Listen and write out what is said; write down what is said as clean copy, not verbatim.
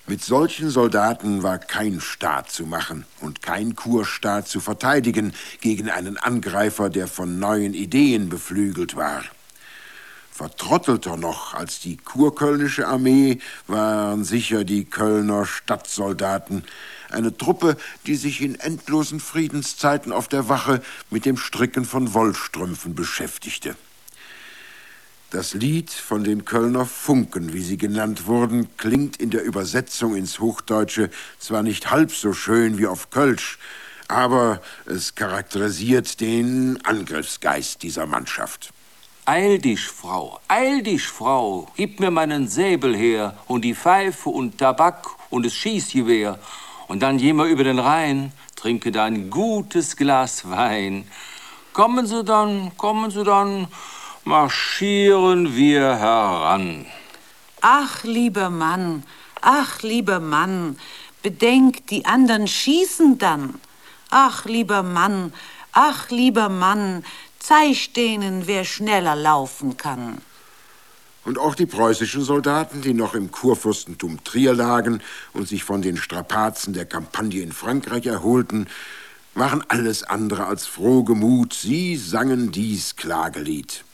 Mit solchen Soldaten war kein Staat zu machen und kein Kurstaat zu verteidigen gegen einen Angreifer, der von neuen Ideen beflügelt war. Vertrottelter noch als die kurkölnische Armee waren sicher die Kölner Stadtsoldaten, eine Truppe, die sich in endlosen Friedenszeiten auf der Wache mit dem Stricken von Wollstrümpfen beschäftigte. Das Lied von den Kölner Funken, wie sie genannt wurden, klingt in der Übersetzung ins Hochdeutsche zwar nicht halb so schön wie auf Kölsch, aber es charakterisiert den Angriffsgeist dieser Mannschaft. Eil dich, Frau, gib mir meinen Säbel her und die Pfeife und Tabak und das Schießgewehr. Und dann geh mal über den Rhein, trinke da ein gutes Glas Wein. Kommen Sie dann, marschieren wir heran. Ach, lieber Mann, bedenk, die anderen schießen dann. Ach, lieber Mann, zeig denen, wer schneller laufen kann. Und auch die preußischen Soldaten, die noch im Kurfürstentum Trier lagen und sich von den Strapazen der Kampagne in Frankreich erholten, waren alles andere als frohgemut. Sie sangen dies Klagelied.